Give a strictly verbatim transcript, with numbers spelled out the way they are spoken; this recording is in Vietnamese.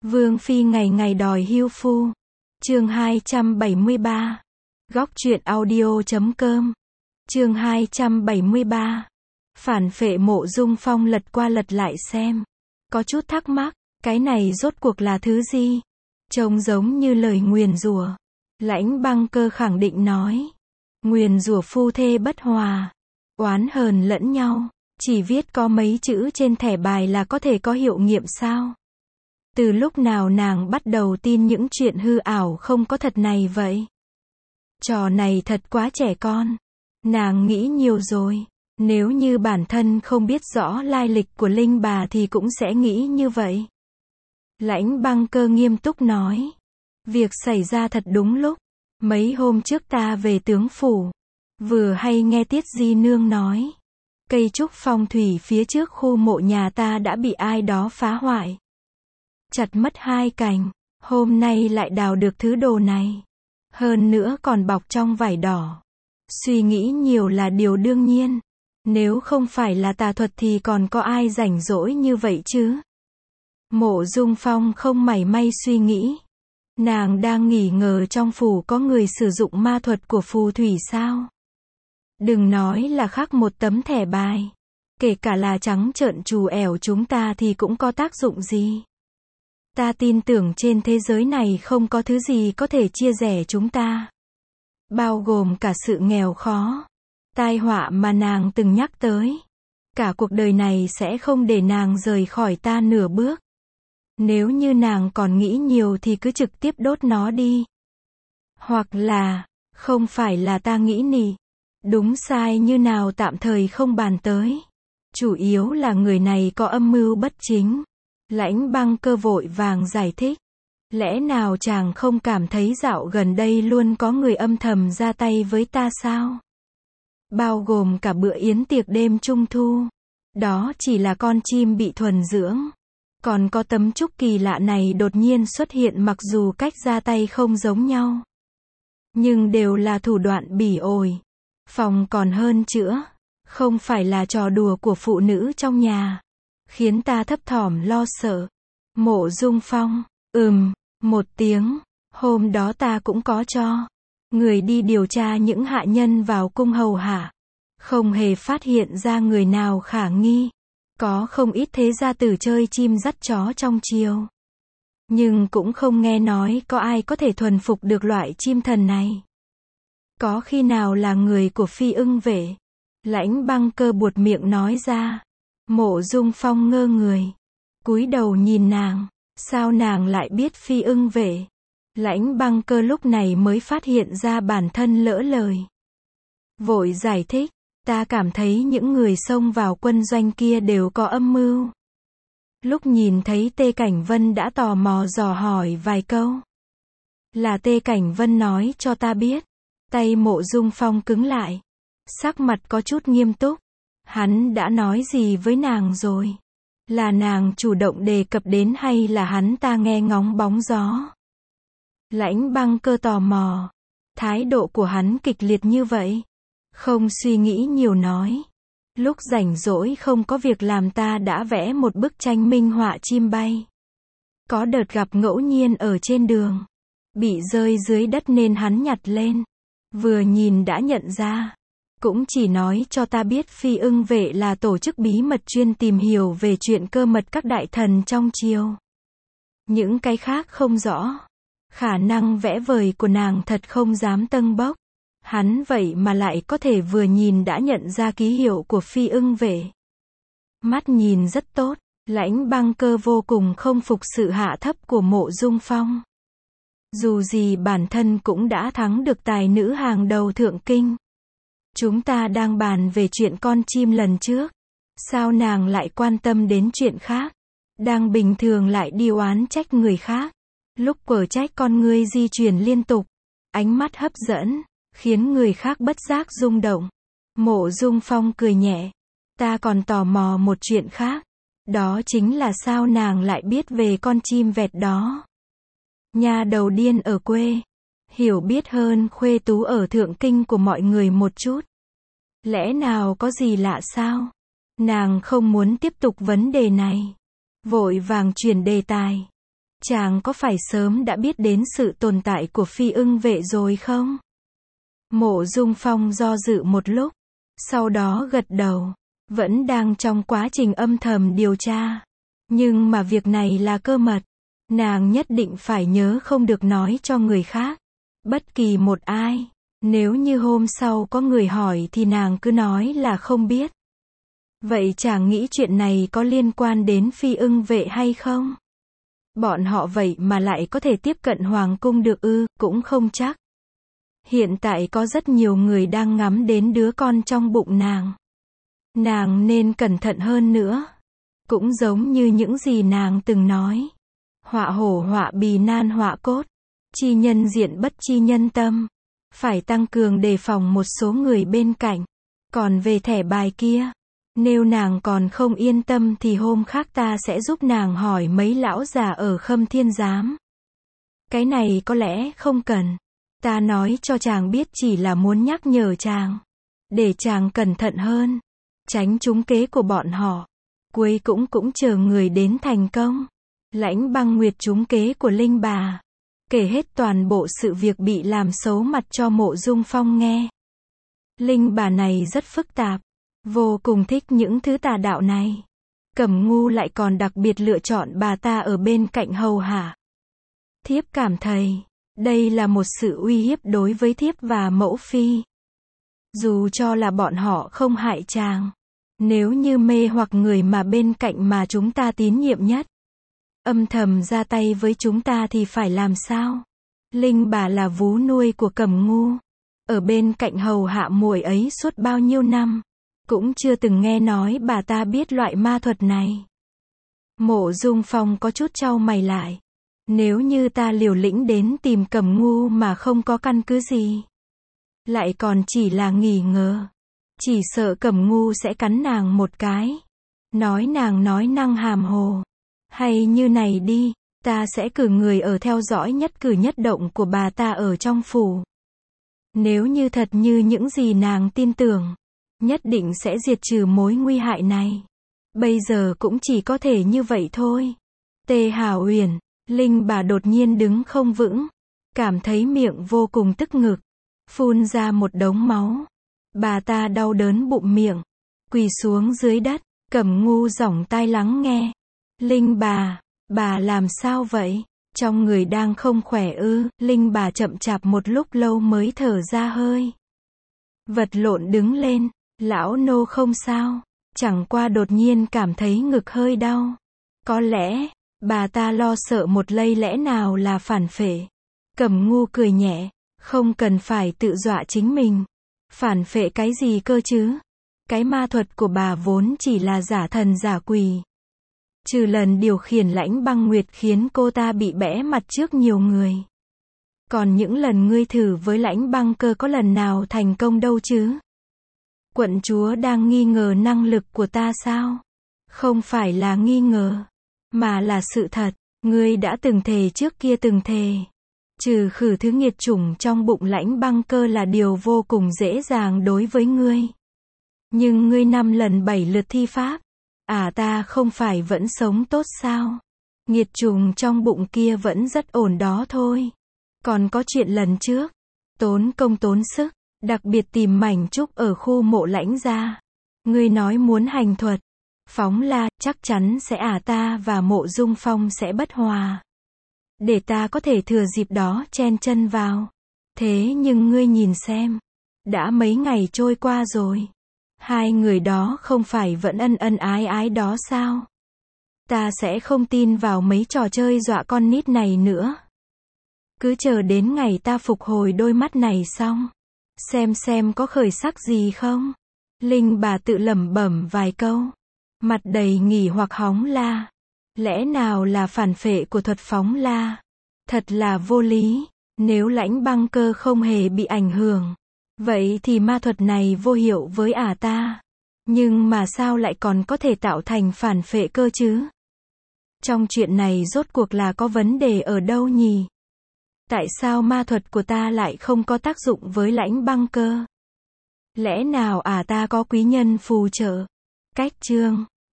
Vương phi ngày ngày đòi hưu phu. Chương hai trăm bảy mươi ba. Góc truyện audio chấm com. Chương hai trăm bảy mươi ba. Phản phệ. Mộ Dung Phong lật qua lật lại xem, có chút thắc mắc, cái này rốt cuộc là thứ gì? Trông giống như lời nguyền rủa. Lãnh Băng Cơ khẳng định nói, nguyền rủa phu thê bất hòa, oán hờn lẫn nhau, chỉ viết có mấy chữ trên thẻ bài là có thể có hiệu nghiệm sao? Từ lúc nào nàng bắt đầu tin những chuyện hư ảo không có thật này vậy? Trò này thật quá trẻ con. Nàng nghĩ nhiều rồi. Nếu như bản thân không biết rõ lai lịch của Linh bà thì cũng sẽ nghĩ như vậy. Lãnh Băng Cơ nghiêm túc nói, việc xảy ra thật đúng lúc. Mấy hôm trước ta về tướng phủ, vừa hay nghe Tiết Di Nương nói, cây trúc phong thủy phía trước khu mộ nhà ta đã bị ai đó phá hoại, chặt mất hai cành. Hôm nay lại đào được thứ đồ này, hơn nữa còn bọc trong vải đỏ. Suy nghĩ nhiều là điều đương nhiên. Nếu không phải là tà thuật thì còn có ai rảnh rỗi như vậy chứ? Mộ Dung Phong không mảy may suy nghĩ. Nàng đang nghi ngờ trong phủ có người sử dụng ma thuật của phù thủy sao? Đừng nói là khắc một tấm thẻ bài, kể cả là trắng trợn trù ẻo chúng ta thì cũng có tác dụng gì? Ta tin tưởng trên thế giới này không có thứ gì có thể chia rẽ chúng ta, bao gồm cả sự nghèo khó, tai họa mà nàng từng nhắc tới. Cả cuộc đời này sẽ không để nàng rời khỏi ta nửa bước. Nếu như nàng còn nghĩ nhiều thì cứ trực tiếp đốt nó đi. Hoặc là, không phải là ta nghĩ nỉ. Đúng sai như nào tạm thời không bàn tới. Chủ yếu là người này có âm mưu bất chính. Lãnh Băng Cơ vội vàng giải thích. Lẽ nào chàng không cảm thấy dạo gần đây luôn có người âm thầm ra tay với ta sao? Bao gồm cả bữa yến tiệc đêm trung thu. Đó chỉ là con chim bị thuần dưỡng. Còn có tấm trúc kỳ lạ này đột nhiên xuất hiện, mặc dù cách ra tay không giống nhau, nhưng đều là thủ đoạn bỉ ổi. Phòng còn hơn chữa. Không phải là trò đùa của phụ nữ trong nhà. Khiến ta thấp thỏm lo sợ. Mộ Dung Phong, ừm, một tiếng. Hôm đó ta cũng có cho người đi điều tra những hạ nhân vào cung hầu hạ. Không hề phát hiện ra người nào khả nghi. Có không ít thế gia tử chơi chim dắt chó trong triều, nhưng cũng không nghe nói có ai có thể thuần phục được loại chim thần này. Có khi nào là người của Phi Ưng Vệ? Lãnh Băng Cơ buột miệng nói ra. Mộ Dung Phong ngơ người, cúi đầu nhìn nàng. Sao nàng lại biết Phi Ưng Vệ? Lãnh Băng Cơ lúc này mới phát hiện ra bản thân lỡ lời. Vội giải thích, ta cảm thấy những người xông vào quân doanh kia đều có âm mưu. Lúc nhìn thấy Tê Cảnh Vân đã tò mò dò hỏi vài câu. Là Tê Cảnh Vân nói cho ta biết. Tay Mộ Dung Phong cứng lại, sắc mặt có chút nghiêm túc. Hắn đã nói gì với nàng rồi? Là nàng chủ động đề cập đến hay là hắn ta nghe ngóng bóng gió? Lãnh Băng Cơ tò mò. Thái độ của hắn kịch liệt như vậy. Không suy nghĩ nhiều nói. Lúc rảnh rỗi không có việc làm ta đã vẽ một bức tranh minh họa chim bay. Có đợt gặp ngẫu nhiên ở trên đường, bị rơi dưới đất nên hắn nhặt lên. Vừa nhìn đã nhận ra. Cũng chỉ nói cho ta biết Phi Ưng Vệ là tổ chức bí mật chuyên tìm hiểu về chuyện cơ mật các đại thần trong triều. Những cái khác không rõ. Khả năng vẽ vời của nàng thật không dám tâng bốc. Hắn vậy mà lại có thể vừa nhìn đã nhận ra ký hiệu của Phi Ưng Vệ. Mắt nhìn rất tốt. Lãnh Băng Cơ vô cùng không phục sự hạ thấp của Mộ Dung Phong. Dù gì bản thân cũng đã thắng được tài nữ hàng đầu thượng kinh. Chúng ta đang bàn về chuyện con chim lần trước. Sao nàng lại quan tâm đến chuyện khác? Đang bình thường lại đi oán trách người khác. Lúc quở trách con ngươi di chuyển liên tục. Ánh mắt hấp dẫn, khiến người khác bất giác rung động. Mộ Dung Phong cười nhẹ. Ta còn tò mò một chuyện khác. Đó chính là sao nàng lại biết về con chim vẹt đó? Nhà đầu điên ở quê, hiểu biết hơn khuê tú ở thượng kinh của mọi người một chút. Lẽ nào có gì lạ sao? Nàng không muốn tiếp tục vấn đề này. Vội vàng chuyển đề tài. chàng có phải sớm đã biết đến sự tồn tại của phi ưng vệ rồi không? Mộ Dung Phong do dự một lúc, sau đó gật đầu, vẫn đang trong quá trình âm thầm điều tra. Nhưng mà việc này là cơ mật, nàng nhất định phải nhớ không được nói cho người khác, bất kỳ một ai. Nếu như hôm sau có người hỏi thì nàng cứ nói là không biết. Vậy chàng nghĩ chuyện này có liên quan đến phi ưng vệ hay không? Bọn họ vậy mà lại có thể tiếp cận hoàng cung được ư, cũng không chắc. Hiện tại có rất nhiều người đang ngắm đến đứa con trong bụng nàng. Nàng nên cẩn thận hơn nữa. Cũng giống như những gì nàng từng nói. Họa hổ họa bì nan họa cốt. Chi nhân diện bất chi nhân tâm. Phải tăng cường đề phòng một số người bên cạnh. Còn về thẻ bài kia, nếu nàng còn không yên tâm thì hôm khác ta sẽ giúp nàng hỏi mấy lão già ở Khâm Thiên Giám. Cái này có lẽ không cần. Ta nói cho chàng biết chỉ là muốn nhắc nhở chàng. Để chàng cẩn thận hơn. Tránh trúng kế của bọn họ. Cuối cũng cũng chờ người đến thành công. Lãnh Băng Nguyệt trúng kế của Linh bà. Kể hết toàn bộ sự việc bị làm xấu mặt cho Mộ Dung Phong nghe. Linh bà này rất phức tạp. Vô cùng thích những thứ tà đạo này. Cẩm Ngu lại còn đặc biệt lựa chọn bà ta ở bên cạnh hầu hạ. Thiếp cảm thấy, đây là một sự uy hiếp đối với thiếp và mẫu phi. Dù cho là bọn họ không hại chàng. Nếu như mê hoặc người mà bên cạnh mà chúng ta tín nhiệm nhất, âm thầm ra tay với chúng ta thì phải làm sao? Linh bà là vú nuôi của Cẩm Ngu. Ở bên cạnh hầu hạ muội ấy suốt bao nhiêu năm. Cũng chưa từng nghe nói bà ta biết loại ma thuật này. Mộ Dung Phong có chút chau mày lại. Nếu như ta liều lĩnh đến tìm Cẩm Ngu mà không có căn cứ gì, lại còn chỉ là nghi ngờ, chỉ sợ Cẩm Ngu sẽ cắn nàng một cái. Nói nàng nói năng hàm hồ. Hay như này đi, ta sẽ cử người ở theo dõi nhất cử nhất động của bà ta ở trong phủ. Nếu như thật như những gì nàng tin tưởng, nhất định sẽ diệt trừ mối nguy hại này. Bây giờ cũng chỉ có thể như vậy thôi. Tê Hảo Uyển, Linh bà đột nhiên đứng không vững, cảm thấy miệng vô cùng tức ngực, phun ra một đống máu. Bà ta đau đớn bụng miệng, quỳ xuống dưới đất. Cẩm Ngu giỏng tai lắng nghe. Linh bà, bà làm sao vậy? Trong người đang không khỏe ư? Linh bà chậm chạp một lúc lâu mới thở ra hơi. Vật lộn đứng lên. Lão nô không sao, chẳng qua đột nhiên cảm thấy ngực hơi đau. Có lẽ, bà ta lo sợ một lây lẽ nào là phản phệ. Cẩm Ngu cười nhẹ, không cần phải tự dọa chính mình. Phản phệ cái gì cơ chứ? Cái ma thuật của bà vốn chỉ là giả thần giả quỷ. Trừ lần điều khiển Lãnh Băng Nguyệt khiến cô ta bị bẽ mặt trước nhiều người. Còn những lần ngươi thử với Lãnh Băng Cơ có lần nào thành công đâu chứ? Quận chúa đang nghi ngờ năng lực của ta sao? Không phải là nghi ngờ, mà là sự thật. Ngươi đã từng thề trước kia từng thề. Trừ khử thứ nghiệt chủng trong bụng Lãnh Băng Cơ là điều vô cùng dễ dàng đối với ngươi. Nhưng ngươi năm lần bảy lượt thi pháp. À ta không phải vẫn sống tốt sao? Nghiệt trùng trong bụng kia vẫn rất ổn đó thôi. Còn có chuyện lần trước, tốn công tốn sức, đặc biệt tìm mảnh trúc ở khu mộ Lãnh gia. Ngươi nói muốn hành thuật, phóng la, chắc chắn sẽ à ta và Mộ Dung Phong sẽ bất hòa. Để ta có thể thừa dịp đó chen chân vào. Thế nhưng ngươi nhìn xem, đã mấy ngày trôi qua rồi. Hai người đó không phải vẫn ân ân ái ái đó sao? Ta sẽ không tin vào mấy trò chơi dọa con nít này nữa. Cứ chờ đến ngày ta phục hồi đôi mắt này xong, xem xem có khởi sắc gì không. Linh bà tự lẩm bẩm vài câu, mặt đầy nghỉ hoặc hóng la. Lẽ nào là phản phệ của thuật phóng la? Thật là vô lý. Nếu Lãnh Băng Cơ không hề bị ảnh hưởng, vậy thì ma thuật này vô hiệu với ả ta. Nhưng mà sao lại còn có thể tạo thành phản phệ cơ chứ? Trong chuyện này rốt cuộc là có vấn đề ở đâu nhỉ? Tại sao ma thuật của ta lại không có tác dụng với Lãnh Băng Cơ? Lẽ nào ả ta có quý nhân phù trợ? Cách chương